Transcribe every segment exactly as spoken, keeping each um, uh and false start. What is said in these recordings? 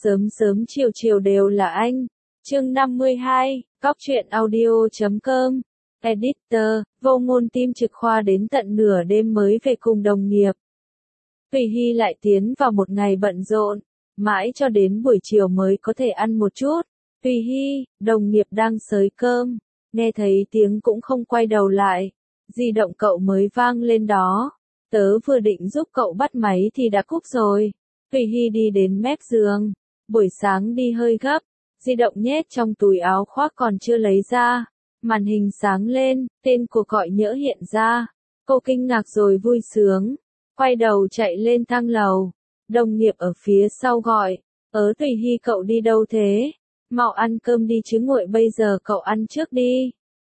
Sớm sớm chiều chiều đều là anh. Chương năm mươi hai, Cóc truyện audio chấm com. Editor, Vô Ngôn team trực khoa đến tận nửa đêm mới về cùng đồng nghiệp. Tùy Hy lại tiến vào một ngày bận rộn, mãi cho đến buổi chiều mới có thể ăn một chút. Tùy Hy, đồng nghiệp đang xới cơm, nghe thấy tiếng cũng không quay đầu lại. Di động cậu mới vang lên đó. Tớ vừa định giúp cậu bắt máy thì đã cúp rồi. Tùy Hy đi đến mép giường. Buổi sáng đi hơi gấp, di động nhét trong túi áo khoác còn chưa lấy ra. Màn hình sáng lên, tên cuộc gọi nhỡ hiện ra. Cô kinh ngạc rồi vui sướng. Quay đầu chạy lên thang lầu. Đồng nghiệp ở phía sau gọi. Ớ Tùy Hy cậu đi đâu thế? Mau ăn cơm đi chứ nguội bây giờ cậu ăn trước đi.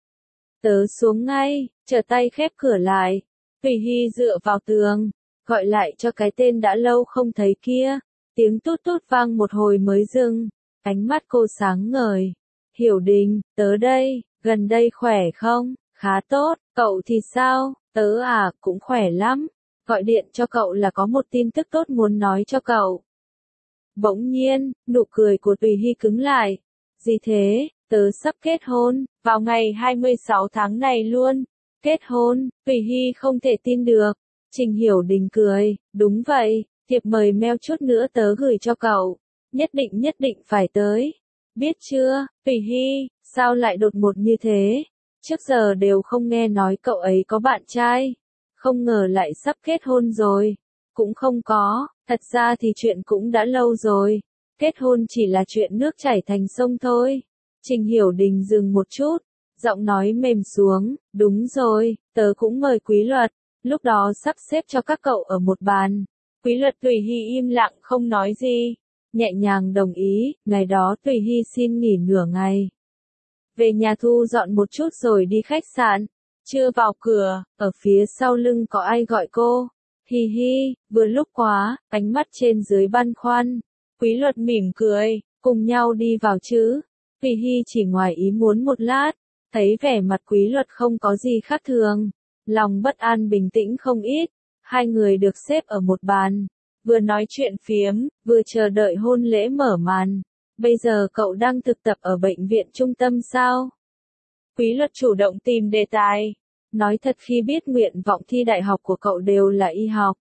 Tớ xuống ngay, trở tay khép cửa lại. Tùy Hy dựa vào tường, gọi lại cho cái tên đã lâu không thấy kia. Tiếng tút tút vang một hồi mới dừng. Ánh mắt cô sáng ngời. Hiểu Đình, tớ đây, gần đây khỏe không? Khá tốt, cậu thì sao? Tớ à, cũng khỏe lắm. Gọi điện cho cậu là có một tin tức tốt muốn nói cho cậu. Bỗng nhiên, nụ cười của Tùy Hy cứng lại. Gì thế? Tớ sắp kết hôn, vào ngày hai mươi sáu tháng này luôn. Kết hôn, Tùy Hy không thể tin được. Trình Hiểu Đình cười, đúng vậy, thiệp mời mail chút nữa tớ gửi cho cậu. Nhất định nhất định phải tới. Biết chưa, Tùy Hy, sao lại đột ngột như thế? Trước giờ đều không nghe nói cậu ấy có bạn trai. Không ngờ lại sắp kết hôn rồi. Cũng không có, thật ra thì chuyện cũng đã lâu rồi. Kết hôn chỉ là chuyện nước chảy thành sông thôi. Trình Hiểu Đình dừng một chút, giọng nói mềm xuống, đúng rồi, tớ cũng mời Quý Luật, lúc đó sắp xếp cho các cậu ở một bàn. Quý Luật Tùy Hy im lặng không nói gì, nhẹ nhàng đồng ý, ngày đó Tùy Hy xin nghỉ nửa ngày. Về nhà thu dọn một chút rồi đi khách sạn, chưa vào cửa, ở phía sau lưng có ai gọi cô. Hi hi, vừa lúc quá, ánh mắt trên dưới băn khoăn. Quý Luật mỉm cười, cùng nhau đi vào chứ. Tùy Hy chỉ ngoài ý muốn một lát, thấy vẻ mặt Quý Luật không có gì khác thường. Lòng bất an bình tĩnh không ít, hai người được xếp ở một bàn. Vừa nói chuyện phiếm, vừa chờ đợi hôn lễ mở màn. Bây giờ cậu đang thực tập ở bệnh viện trung tâm sao? Quý Luật chủ động tìm đề tài. Nói thật khi biết nguyện vọng thi đại học của cậu đều là y học.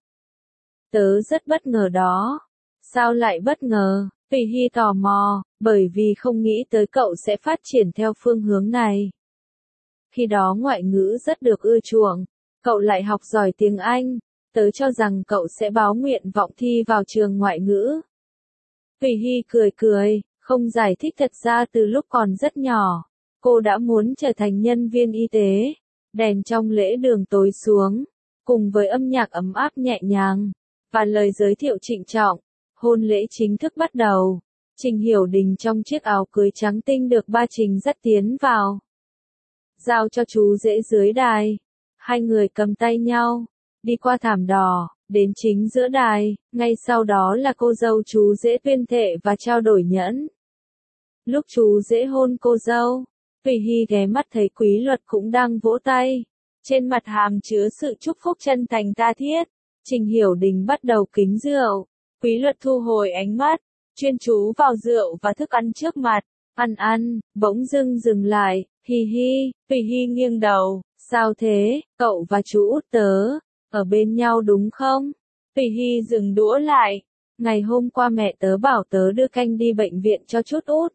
Tớ rất bất ngờ đó. Sao lại bất ngờ? Tùy Hy tò mò, bởi vì không nghĩ tới cậu sẽ phát triển theo phương hướng này. Khi đó ngoại ngữ rất được ưa chuộng, cậu lại học giỏi tiếng Anh, tớ cho rằng cậu sẽ báo nguyện vọng thi vào trường ngoại ngữ. Tùy Hy cười cười, không giải thích thật ra từ lúc còn rất nhỏ, cô đã muốn trở thành nhân viên y tế. Đèn trong lễ đường tối xuống, cùng với âm nhạc ấm áp nhẹ nhàng, và lời giới thiệu trịnh trọng, hôn lễ chính thức bắt đầu. Trình Hiểu Đình trong chiếc áo cưới trắng tinh được ba Trình dắt tiến vào. Giao cho chú rể dưới đài. Hai người cầm tay nhau, đi qua thảm đỏ, đến chính giữa đài, ngay sau đó là cô dâu chú rể tuyên thệ và trao đổi nhẫn. Lúc chú rể hôn cô dâu, Tùy Hy ghé mắt thấy Quý Luật cũng đang vỗ tay. Trên mặt hàm chứa sự chúc phúc chân thành tha thiết. Trình Hiểu Đình bắt đầu kính rượu. Quý Luật thu hồi ánh mắt, chuyên chú vào rượu và thức ăn trước mặt. Ăn ăn, bỗng dưng dừng lại, hi hi, Tùy Hy nghiêng đầu. Sao thế, cậu và chú út tớ, ở bên nhau đúng không? Tùy Hy dừng đũa lại. Ngày hôm qua mẹ tớ bảo tớ đưa canh đi bệnh viện cho chút út.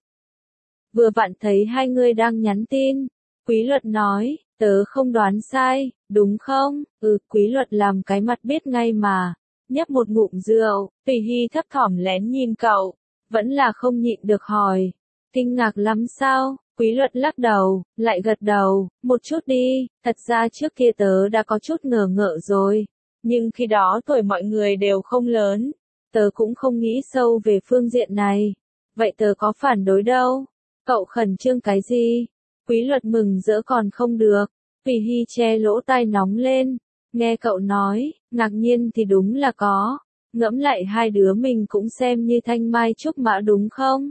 Vừa vặn thấy hai người đang nhắn tin. Quý Luật nói, tớ không đoán sai, đúng không? Ừ, Quý Luật làm cái mặt biết ngay mà. Nhấp một ngụm rượu, Tùy Hy thấp thỏm lén nhìn cậu, vẫn là không nhịn được hỏi. Kinh ngạc lắm sao? Quý Luật lắc đầu, lại gật đầu, một chút đi, thật ra trước kia tớ đã có chút ngờ ngợ rồi. Nhưng khi đó tuổi mọi người đều không lớn, tớ cũng không nghĩ sâu về phương diện này. Vậy tớ có phản đối đâu? Cậu khẩn trương cái gì? Quý Luật mừng rỡ còn không được. Tùy Hy che lỗ tai nóng lên. Nghe cậu nói, ngạc nhiên thì đúng là có. Ngẫm lại hai đứa mình cũng xem như thanh mai trúc mã đúng không?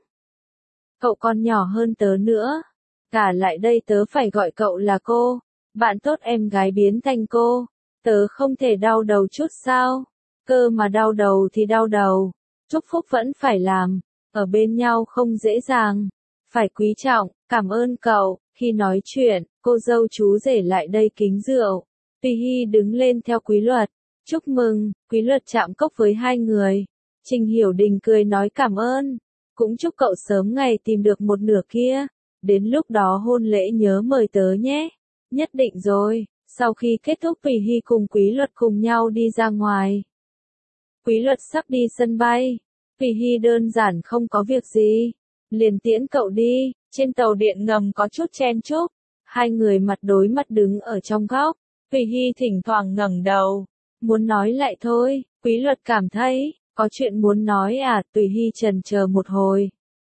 Cậu còn nhỏ hơn tớ nữa. Cả lại đây tớ phải gọi cậu là cô. Bạn tốt em gái biến thành cô. Tớ không thể đau đầu chút sao? Cơ mà đau đầu thì đau đầu. Chúc phúc vẫn phải làm. ở bên nhau không dễ dàng. Phải quý trọng, cảm ơn cậu. Khi nói chuyện, cô dâu chú rể lại đây kính rượu. Tùy Hy đứng lên theo Quý Luật. Chúc mừng, Quý Luật chạm cốc với hai người. Trình Hiểu Đình cười nói cảm ơn. Cũng chúc cậu sớm ngày tìm được một nửa kia. Đến lúc đó hôn lễ nhớ mời tớ nhé. Nhất định rồi. Sau khi kết thúc Tùy Hy cùng Quý Luật cùng nhau đi ra ngoài. Quý Luật sắp đi sân bay. Tùy Hy đơn giản không có việc gì. Liền tiễn cậu đi. Trên tàu điện ngầm có chút chen chúc. Hai người mặt đối mặt đứng ở trong góc. Tùy Hy thỉnh thoảng ngẩng đầu. Muốn nói lại thôi. Quý Luật cảm thấy, có chuyện muốn nói à? Tùy Hy chần chờ một hồi.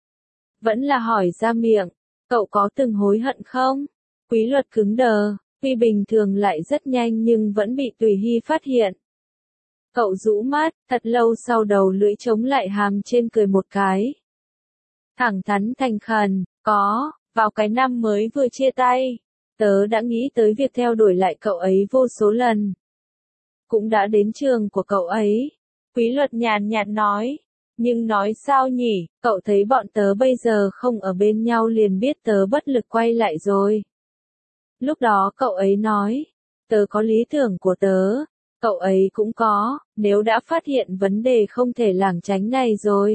Vẫn là hỏi ra miệng. Cậu có từng hối hận không? Quý Luật cứng đờ. Tuy bình thường lại rất nhanh nhưng vẫn bị Tùy Hy phát hiện. Cậu rũ mắt, thật lâu sau đầu lưỡi chống lại hàm trên cười một cái. Thẳng thắn thành khẩn, có, vào cái năm mới vừa chia tay, tớ đã nghĩ tới việc theo đuổi lại cậu ấy vô số lần. Cũng đã đến trường của cậu ấy. Quý Luật nhàn nhạt nói. Nhưng nói sao nhỉ, cậu thấy bọn tớ bây giờ không ở bên nhau liền biết tớ bất lực quay lại rồi. Lúc đó cậu ấy nói, tớ có lý tưởng của tớ, cậu ấy cũng có, nếu đã phát hiện vấn đề không thể lảng tránh này rồi.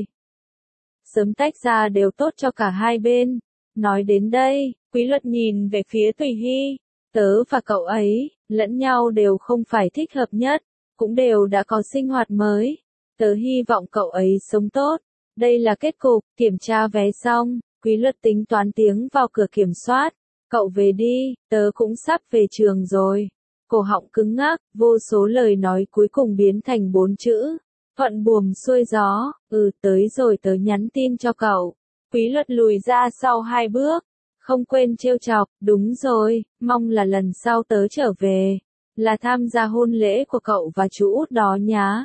Sớm tách ra đều tốt cho cả hai bên. Nói đến đây, Quý Luật nhìn về phía Tùy Hy, tớ và cậu ấy, lẫn nhau đều không phải thích hợp nhất, cũng đều đã có sinh hoạt mới. Tớ hy vọng cậu ấy sống tốt. Đây là kết cục. Kiểm tra vé xong, Quý Luật tính toán tiếng vào cửa kiểm soát. Cậu về đi, tớ cũng sắp về trường rồi. Cổ họng cứng ngắc, vô số lời nói cuối cùng biến thành bốn chữ. Thuận buồm xuôi gió, ừ tới rồi tớ nhắn tin cho cậu. Quý Luật lùi ra sau hai bước. Không quên trêu chọc, đúng rồi, mong là lần sau tớ trở về. Là tham gia hôn lễ của cậu và chú út đó nhá.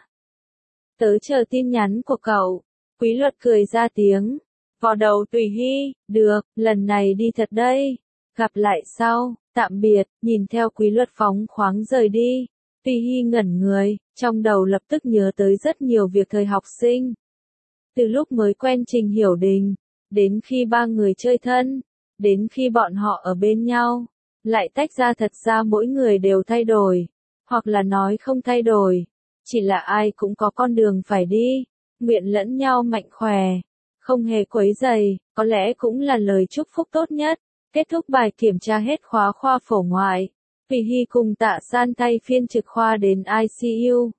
Tớ chờ tin nhắn của cậu. Quý Luật cười ra tiếng. Vò đầu Tùy Hy, được, lần này đi thật đây. Gặp lại sau, tạm biệt, nhìn theo Quý Luật phóng khoáng rời đi. Tùy Hy ngẩn người, trong đầu lập tức nhớ tới rất nhiều việc thời học sinh. Từ lúc mới quen Trình Hiểu Đình, đến khi ba người chơi thân, đến khi bọn họ ở bên nhau, lại tách ra thật ra mỗi người đều thay đổi, hoặc là nói không thay đổi. Chỉ là ai cũng có con đường phải đi, nguyện lẫn nhau mạnh khỏe, không hề quấy rầy, có lẽ cũng là lời chúc phúc tốt nhất. Kết thúc bài kiểm tra hết khóa khoa phổ ngoại, Tùy Hy cùng Tạ San thay phiên trực khoa đến i xê u.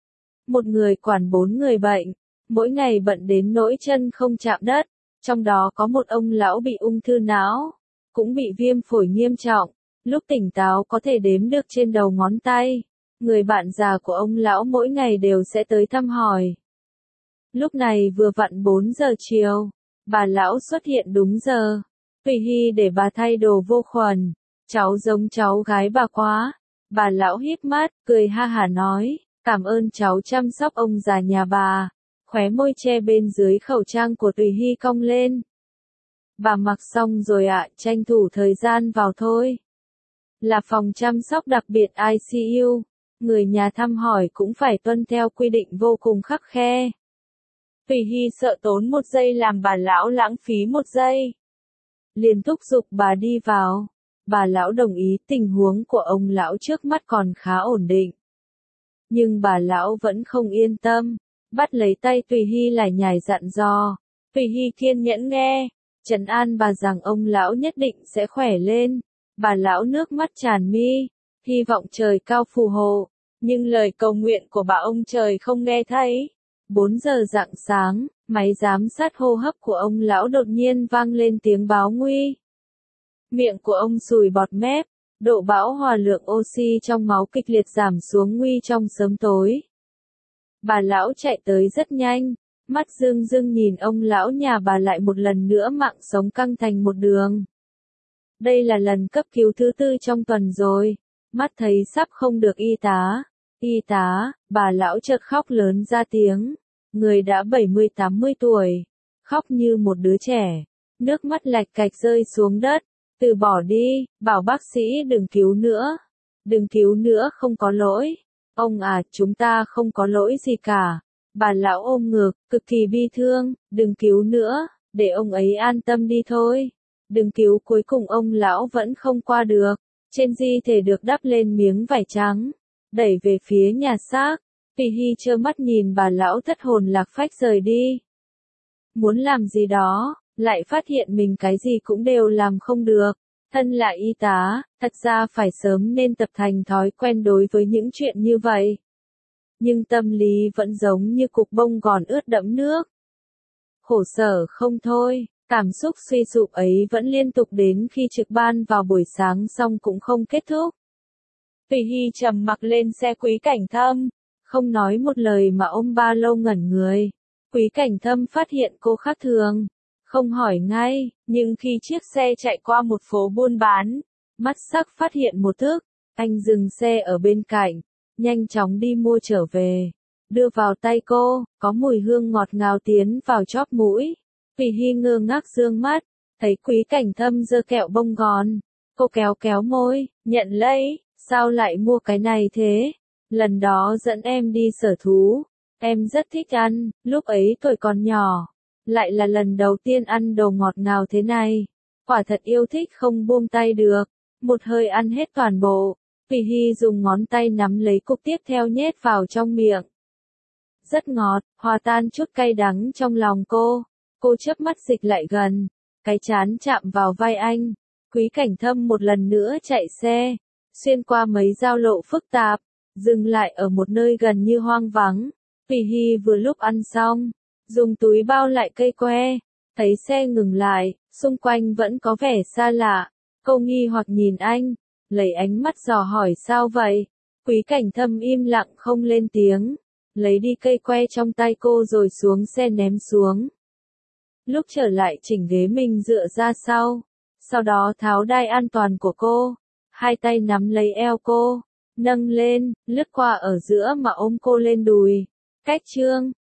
Một người quản bốn người bệnh, mỗi ngày bận đến nỗi chân không chạm đất, trong đó có một ông lão bị ung thư não, cũng bị viêm phổi nghiêm trọng, lúc tỉnh táo có thể đếm được trên đầu ngón tay. Người bạn già của ông lão mỗi ngày đều sẽ tới thăm hỏi. Lúc này vừa vặn bốn giờ chiều, bà lão xuất hiện đúng giờ. Tùy Hy để bà thay đồ vô khuẩn, cháu giống cháu gái bà quá. Bà lão híp mắt, cười ha hả nói, cảm ơn cháu chăm sóc ông già nhà bà. Khóe môi che bên dưới khẩu trang của Tùy Hy cong lên. Bà mặc xong rồi ạ, tranh thủ thời gian vào thôi. Là phòng chăm sóc đặc biệt i xê u. Người nhà thăm hỏi cũng phải tuân theo quy định vô cùng khắt khe. Tùy Hy sợ tốn một giây làm bà lão lãng phí một giây. Liền thúc giục bà đi vào. Bà lão đồng ý, tình huống của ông lão trước mắt còn khá ổn định. Nhưng bà lão vẫn không yên tâm. Bắt lấy tay Tùy Hy lải nhải dặn dò. Tùy Hy kiên nhẫn nghe. Trấn an bà rằng ông lão nhất định sẽ khỏe lên. Bà lão nước mắt tràn mi. Hy vọng trời cao phù hộ, nhưng lời cầu nguyện của bà ông trời không nghe thấy. Bốn giờ rạng sáng, máy giám sát hô hấp của ông lão đột nhiên vang lên tiếng báo nguy. Miệng của ông sùi bọt mép, độ bão hòa lượng oxy trong máu kịch liệt giảm xuống nguy trong sớm tối. Bà lão chạy tới rất nhanh, mắt rưng rưng nhìn ông lão nhà bà lại một lần nữa mạng sống căng thành một đường. Đây là lần cấp cứu thứ tư trong tuần rồi. Mắt thấy sắp không được y tá. Y tá, bà lão chợt khóc lớn ra tiếng. Người đã bảy mươi tám mươi tuổi. Khóc như một đứa trẻ. Nước mắt lạch cạch rơi xuống đất. Từ bỏ đi, bảo bác sĩ đừng cứu nữa. Đừng cứu nữa, không có lỗi. Ông à, chúng ta không có lỗi gì cả. Bà lão ôm ngực, cực kỳ bi thương, đừng cứu nữa, để ông ấy an tâm đi thôi. Đừng cứu, cuối cùng ông lão vẫn không qua được. Trên di thể được đắp lên miếng vải trắng, đẩy về phía nhà xác. Vì Hy trơ mắt nhìn bà lão thất hồn lạc phách rời đi. Muốn làm gì đó, lại phát hiện mình cái gì cũng đều làm không được. Thân là y tá, thật ra phải sớm nên tập thành thói quen đối với những chuyện như vậy. Nhưng tâm lý vẫn giống như cục bông gòn ướt đẫm nước. Khổ sở không thôi, cảm xúc suy sụp ấy vẫn liên tục đến khi trực ban vào buổi sáng xong cũng không kết thúc. Vì Hy trầm mặc lên xe Quý Cảnh Thâm, không nói một lời mà ôm ba lô ngẩn người. Quý Cảnh Thâm phát hiện cô khác thường, không hỏi ngay, nhưng khi chiếc xe chạy qua một phố buôn bán, mắt sắc phát hiện một thức, anh dừng xe ở bên cạnh, nhanh chóng đi mua trở về, đưa vào tay cô, có mùi hương ngọt ngào tiến vào chóp mũi. Vì Hy ngơ ngác dương mắt, thấy Quý Cảnh Thâm giơ kẹo bông gòn, cô kéo kéo môi, nhận lấy, sao lại mua cái này thế? Lần đó dẫn em đi sở thú, em rất thích ăn, lúc ấy tuổi còn nhỏ, lại là lần đầu tiên ăn đồ ngọt ngào thế này, quả thật yêu thích không buông tay được, một hơi ăn hết toàn bộ. Vì Hy dùng ngón tay nắm lấy cục tiếp theo nhét vào trong miệng. Rất ngọt, hòa tan chút cay đắng trong lòng cô. Cô chớp mắt dịch lại gần, cái trán chạm vào vai anh. Quý Cảnh Thâm một lần nữa chạy xe, xuyên qua mấy giao lộ phức tạp, dừng lại ở một nơi gần như hoang vắng. Vì Hy vừa lúc ăn xong, dùng túi bao lại cây que, thấy xe ngừng lại, xung quanh vẫn có vẻ xa lạ. Cô nghi hoặc nhìn anh, lấy ánh mắt dò hỏi sao vậy. Quý Cảnh Thâm im lặng không lên tiếng, lấy đi cây que trong tay cô rồi xuống xe ném xuống. Lúc trở lại chỉnh ghế mình dựa ra sau, sau đó tháo đai an toàn của cô, hai tay nắm lấy eo cô, nâng lên, lướt qua ở giữa mà ôm cô lên đùi. Cách chương